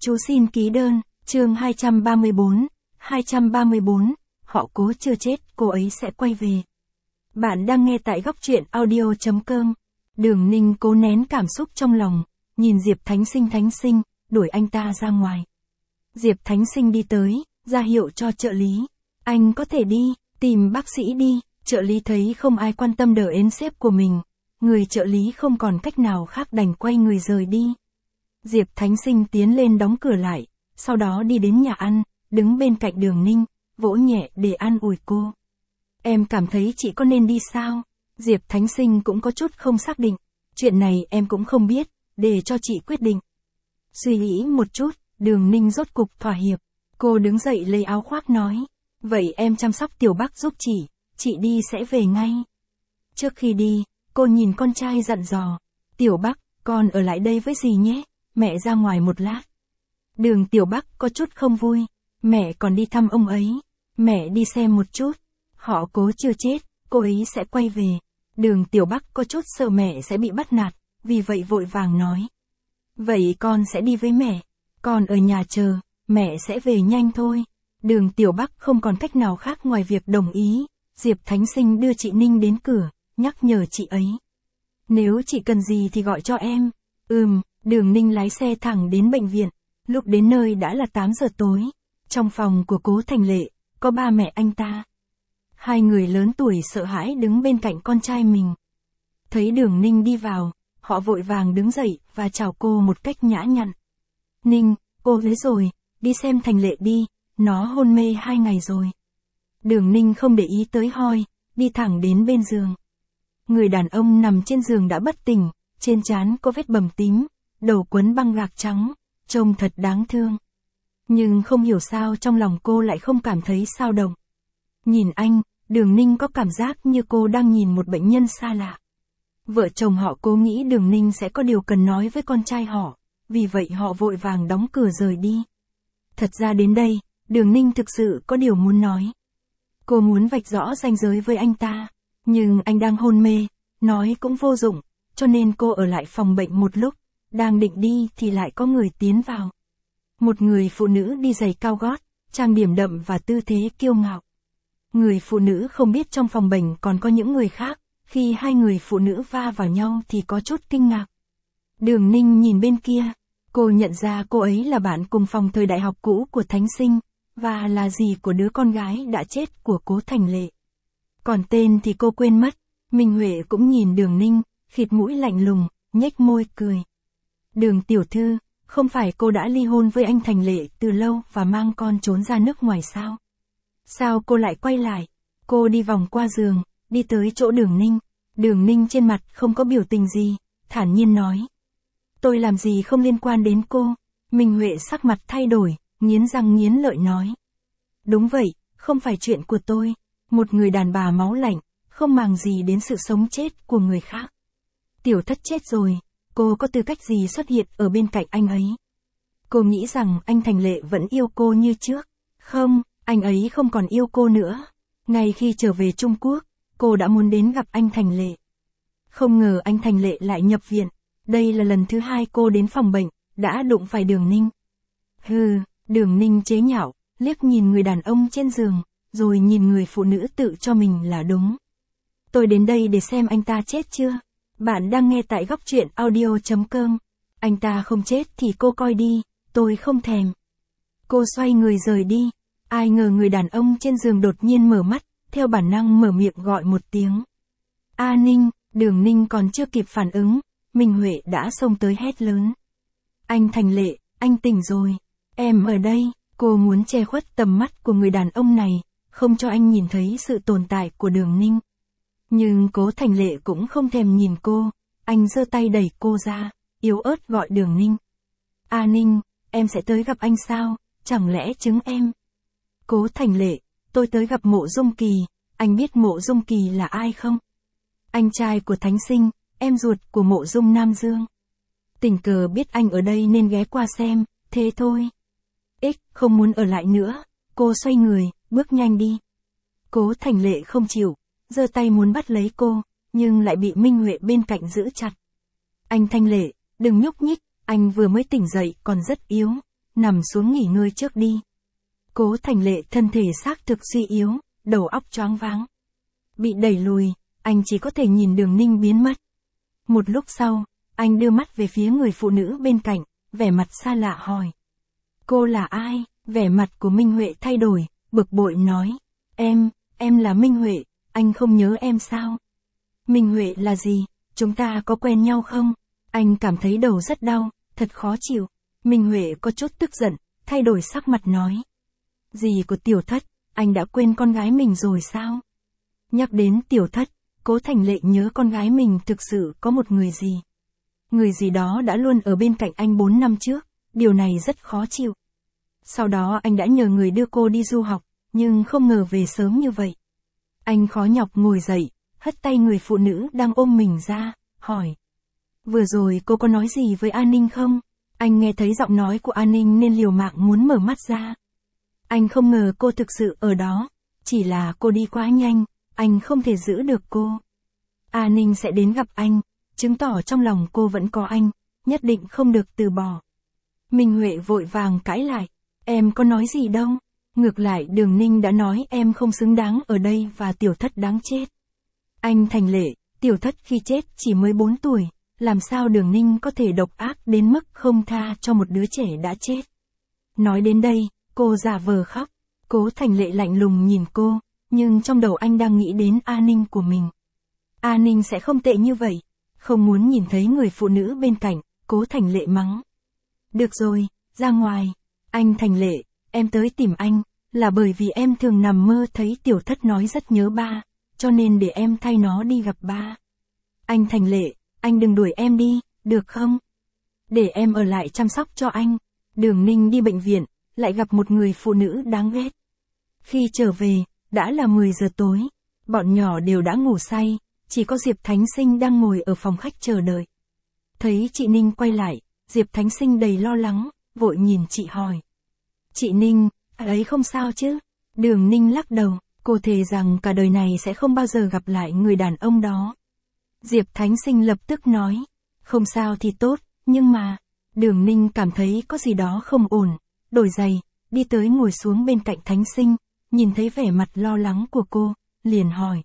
Chú xin ký đơn, chương 234, họ Cố chưa chết, cô ấy sẽ quay về. Bạn đang nghe tại góc truyện audio.com. Đường Ninh cố nén cảm xúc trong lòng, nhìn Diệp Thánh Sinh, đuổi anh ta ra ngoài. Diệp Thánh Sinh đi tới, ra hiệu cho trợ lý. Anh có thể đi, tìm bác sĩ đi. Trợ lý thấy không ai quan tâm đỡ ến sếp của mình. Người trợ lý không còn cách nào khác đành quay người rời đi. Diệp Thánh Sinh tiến lên đóng cửa lại, sau đó đi đến nhà ăn, đứng bên cạnh Đường Ninh, vỗ nhẹ để an ủi cô. Em cảm thấy chị có nên đi sao? Diệp Thánh Sinh cũng có chút không xác định. Chuyện này em cũng không biết, để cho chị quyết định. Suy nghĩ một chút, Đường Ninh rốt cục thỏa hiệp. Cô đứng dậy lấy áo khoác nói. Vậy em chăm sóc Tiểu Bắc giúp chị đi sẽ về ngay. Trước khi đi, cô nhìn con trai dặn dò. Tiểu Bắc, con ở lại đây với dì nhé, mẹ ra ngoài một lát. Đường Tiểu Bắc có chút không vui. Mẹ còn đi thăm ông ấy. Mẹ đi xem một chút. Họ Cố chưa chết, cô ấy sẽ quay về. Đường Tiểu Bắc có chút sợ mẹ sẽ bị bắt nạt, vì vậy vội vàng nói. Vậy con sẽ đi với mẹ. Con ở nhà chờ, mẹ sẽ về nhanh thôi. Đường Tiểu Bắc không còn cách nào khác ngoài việc đồng ý. Diệp Thánh Sinh đưa chị Ninh đến cửa, nhắc nhở chị ấy. Nếu chị cần gì thì gọi cho em. Đường Ninh lái xe thẳng đến bệnh viện. Lúc đến nơi đã là 8 giờ tối. Trong phòng của Cố Thành Lệ, có ba mẹ anh ta. Hai người lớn tuổi sợ hãi đứng bên cạnh con trai mình. Thấy Đường Ninh đi vào, họ vội vàng đứng dậy và chào cô một cách nhã nhặn. Ninh, cô lấy rồi, đi xem Thành Lệ đi, nó hôn mê 2 ngày rồi. Đường Ninh không để ý tới Hoi, đi thẳng đến bên giường. Người đàn ông nằm trên giường đã bất tỉnh, trên trán có vết bầm tím, đầu quấn băng gạc trắng, trông thật đáng thương. Nhưng không hiểu sao trong lòng cô lại không cảm thấy xao động. Nhìn anh, Đường Ninh có cảm giác như cô đang nhìn một bệnh nhân xa lạ. Vợ chồng họ Cố nghĩ Đường Ninh sẽ có điều cần nói với con trai họ, vì vậy họ vội vàng đóng cửa rời đi. Thật ra đến đây, Đường Ninh thực sự có điều muốn nói. Cô muốn vạch rõ ranh giới với anh ta, nhưng anh đang hôn mê, nói cũng vô dụng, cho nên cô ở lại phòng bệnh một lúc, đang định đi thì lại có người tiến vào. Một người phụ nữ đi giày cao gót, trang điểm đậm và tư thế kiêu ngạo. Người phụ nữ không biết trong phòng bệnh còn có những người khác, khi hai người phụ nữ va vào nhau thì có chút kinh ngạc. Đường Ninh nhìn bên kia, cô nhận ra cô ấy là bạn cùng phòng thời đại học cũ của Thánh Sinh, và là dì của đứa con gái đã chết của Cố Thành Lệ. Còn tên thì cô quên mất. Minh Huệ cũng nhìn Đường Ninh, khịt mũi lạnh lùng, nhếch môi cười. Đường tiểu thư, không phải cô đã ly hôn với anh Thành Lệ từ lâu và mang con trốn ra nước ngoài sao? Sao cô lại quay lại? Cô đi vòng qua giường, đi tới chỗ Đường Ninh. Đường Ninh trên mặt không có biểu tình gì, thản nhiên nói. Tôi làm gì không liên quan đến cô. Minh Huệ sắc mặt thay đổi, nghiến răng nghiến lợi nói. Đúng vậy, không phải chuyện của tôi. Một người đàn bà máu lạnh, không màng gì đến sự sống chết của người khác. Tiểu thất chết rồi, cô có tư cách gì xuất hiện ở bên cạnh anh ấy? Cô nghĩ rằng anh Thành Lệ vẫn yêu cô như trước. Không, anh ấy không còn yêu cô nữa. Ngay khi trở về Trung Quốc, cô đã muốn đến gặp anh Thành Lệ. Không ngờ anh Thành Lệ lại nhập viện. Đây là lần thứ 2 cô đến phòng bệnh, đã đụng phải Đường Ninh. Đường Ninh chế nhạo, liếc nhìn người đàn ông trên giường, rồi nhìn người phụ nữ tự cho mình là đúng. Tôi đến đây để xem anh ta chết chưa? Bạn đang nghe tại góc truyện audio.com. Anh ta không chết thì cô coi đi, tôi không thèm. Cô xoay người rời đi. Ai ngờ người đàn ông trên giường đột nhiên mở mắt, theo bản năng mở miệng gọi một tiếng. A Ninh, Đường Ninh còn chưa kịp phản ứng, Minh Huệ đã xông tới hét lớn. Anh Thành Lệ, anh tỉnh rồi. Em ở đây. Cô muốn che khuất tầm mắt của người đàn ông này, không cho anh nhìn thấy sự tồn tại của Đường Ninh. Nhưng Cố Thành Lệ cũng không thèm nhìn cô, anh giơ tay đẩy cô ra, yếu ớt gọi Đường Ninh. A Ninh, em sẽ tới gặp anh sao, chẳng lẽ trứng em? Cố Thành Lệ, tôi tới gặp Mộ Dung Kỳ, anh biết Mộ Dung Kỳ là ai không? Anh trai của Thánh Sinh, em ruột của Mộ Dung Nam Dương. Tình cờ biết anh ở đây nên ghé qua xem, thế thôi. Không muốn ở lại nữa, cô xoay người, bước nhanh đi. Cố Thành Lệ không chịu, giơ tay muốn bắt lấy cô, nhưng lại bị Minh Huệ bên cạnh giữ chặt. Anh Thành Lệ, đừng nhúc nhích, anh vừa mới tỉnh dậy còn rất yếu. nằm xuống nghỉ ngơi trước đi. Cố Thành Lệ thân thể xác thực suy yếu, đầu óc choáng váng. Bị đẩy lùi, anh chỉ có thể nhìn Đường Ninh biến mất. Một lúc sau, anh đưa mắt về phía người phụ nữ bên cạnh, vẻ mặt xa lạ hỏi. Cô là ai? Vẻ mặt của Minh Huệ thay đổi, bực bội nói. Em là Minh Huệ, anh không nhớ em sao? Minh Huệ là gì? Chúng ta có quen nhau không? Anh cảm thấy đầu rất đau, thật khó chịu. Minh Huệ có chút tức giận, thay đổi sắc mặt nói. Gì của Tiểu Thất, anh đã quên con gái mình rồi sao? Nhắc đến Tiểu Thất, Cố Thành Lệ nhớ con gái mình thực sự có một người gì. Người gì đó đã luôn ở bên cạnh anh 4 năm trước, điều này rất khó chịu. Sau đó anh đã nhờ người đưa cô đi du học, nhưng không ngờ về sớm như vậy. Anh khó nhọc ngồi dậy, hất tay người phụ nữ đang ôm mình ra, hỏi. Vừa rồi cô có nói gì với An Ninh không? Anh nghe thấy giọng nói của An Ninh nên liều mạng muốn mở mắt ra. Anh không ngờ cô thực sự ở đó, chỉ là cô đi quá nhanh, anh không thể giữ được cô. An Ninh sẽ đến gặp anh, chứng tỏ trong lòng cô vẫn có anh, nhất định không được từ bỏ. Minh Huệ vội vàng cãi lại, em có nói gì đâu, ngược lại Đường Ninh đã nói em không xứng đáng ở đây và Tiểu Thất đáng chết. Anh Thành Lệ, Tiểu Thất khi chết chỉ mới 4 tuổi, làm sao Đường Ninh có thể độc ác đến mức không tha cho một đứa trẻ đã chết. Nói đến đây, cô giả vờ khóc, Cố Thành Lệ lạnh lùng nhìn cô, nhưng trong đầu anh đang nghĩ đến An Ninh của mình. An Ninh sẽ không tệ như vậy, không muốn nhìn thấy người phụ nữ bên cạnh, Cố Thành Lệ mắng. Được rồi, ra ngoài, anh Thành Lệ, em tới tìm anh, là bởi vì em thường nằm mơ thấy Tiểu Thất nói rất nhớ ba, cho nên để em thay nó đi gặp ba. Anh Thành Lệ, anh đừng đuổi em đi, được không? Để em ở lại chăm sóc cho anh. Đường Ninh đi bệnh viện, lại gặp một người phụ nữ đáng ghét. Khi trở về, đã là 10 giờ tối, bọn nhỏ đều đã ngủ say, chỉ có Diệp Thánh Sinh đang ngồi ở phòng khách chờ đợi. Thấy chị Ninh quay lại, Diệp Thánh Sinh đầy lo lắng, vội nhìn chị hỏi. Chị Ninh, ấy không sao chứ? Đường Ninh lắc đầu, cô thề rằng cả đời này sẽ không bao giờ gặp lại người đàn ông đó. Diệp Thánh Sinh lập tức nói, không sao thì tốt, nhưng mà, Đường Ninh cảm thấy có gì đó không ổn, đổi giày, đi tới ngồi xuống bên cạnh Thánh Sinh, nhìn thấy vẻ mặt lo lắng của cô, liền hỏi.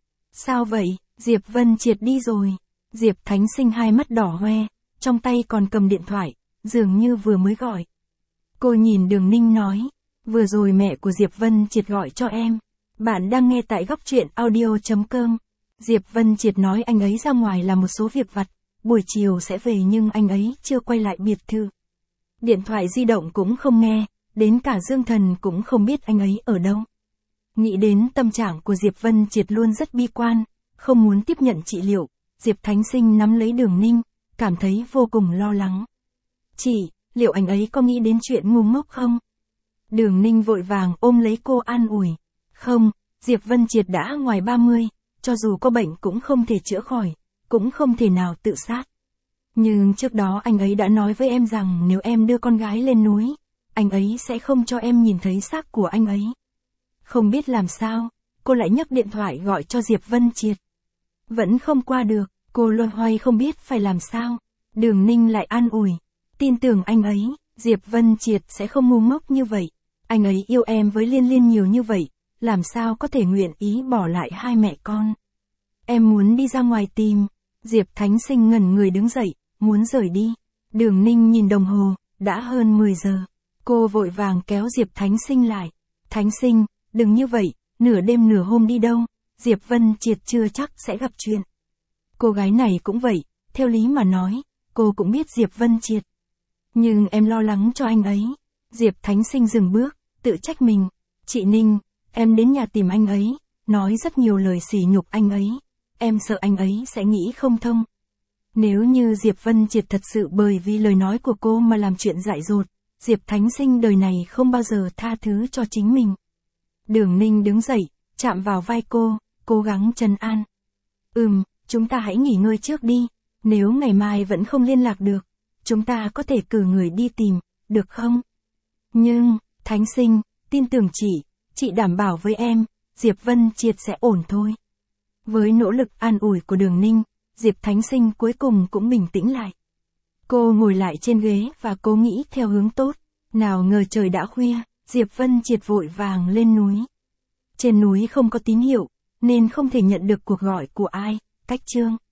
Sao vậy, Diệp Vân Triệt đi rồi. Diệp Thánh Sinh hai mắt đỏ hoe, trong tay còn cầm điện thoại, dường như vừa mới gọi. Cô nhìn Đường Ninh nói, vừa rồi mẹ của Diệp Vân Triệt gọi cho em. Bạn đang nghe tại góc truyện audio.com. Diệp Vân Triệt nói anh ấy ra ngoài làm một số việc vặt, buổi chiều sẽ về nhưng anh ấy chưa quay lại biệt thự. Điện thoại di động cũng không nghe, đến cả Dương Thần cũng không biết anh ấy ở đâu. Nghĩ đến tâm trạng của Diệp Vân Triệt luôn rất bi quan, không muốn tiếp nhận trị liệu, Diệp Thánh Sinh nắm lấy Đường Ninh, cảm thấy vô cùng lo lắng. Chị, liệu anh ấy có nghĩ đến chuyện ngu ngốc không? Đường Ninh vội vàng ôm lấy cô an ủi. Không, Diệp Vân Triệt đã ngoài 30, cho dù có bệnh cũng không thể chữa khỏi, cũng không thể nào tự sát. Nhưng trước đó anh ấy đã nói với em rằng nếu em đưa con gái lên núi, anh ấy sẽ không cho em nhìn thấy xác của anh ấy. Không biết làm sao, cô lại nhấc điện thoại gọi cho Diệp Vân Triệt. Vẫn không qua được, cô loay hoay không biết phải làm sao. Đường Ninh lại an ủi, tin tưởng anh ấy, Diệp Vân Triệt sẽ không ngu ngốc như vậy. Anh ấy yêu em với Liên Liên nhiều như vậy, làm sao có thể nguyện ý bỏ lại hai mẹ con. Em muốn đi ra ngoài tìm. Diệp Thánh Sinh ngẩn người đứng dậy, muốn rời đi. Đường Ninh nhìn đồng hồ, đã hơn 10 giờ. Cô vội vàng kéo Diệp Thánh Sinh lại. Thánh Sinh, đừng như vậy, nửa đêm nửa hôm đi đâu, Diệp Vân Triệt chưa chắc sẽ gặp chuyện. Cô gái này cũng vậy, theo lý mà nói, cô cũng biết Diệp Vân Triệt. Nhưng em lo lắng cho anh ấy. Diệp Thánh Sinh dừng bước, tự trách mình. Chị Ninh, em đến nhà tìm anh ấy, nói rất nhiều lời sỉ nhục anh ấy. Em sợ anh ấy sẽ nghĩ không thông. Nếu như Diệp Vân Triệt thật sự bởi vì lời nói của cô mà làm chuyện dại dột, Diệp Thánh Sinh đời này không bao giờ tha thứ cho chính mình. Đường Ninh đứng dậy, chạm vào vai cô, cố gắng trấn an. Chúng ta hãy nghỉ ngơi trước đi, nếu ngày mai vẫn không liên lạc được, chúng ta có thể cử người đi tìm, được không? Nhưng, Thánh Sinh, tin tưởng chị đảm bảo với em, Diệp Vân Triệt sẽ ổn thôi. Với nỗ lực an ủi của Đường Ninh, Diệp Thánh Sinh cuối cùng cũng bình tĩnh lại. Cô ngồi lại trên ghế và cố nghĩ theo hướng tốt, Nào ngờ trời đã khuya, Diệp Vân Triệt vội vàng lên núi. Trên núi không có tín hiệu, nên không thể nhận được cuộc gọi của ai, cách Trương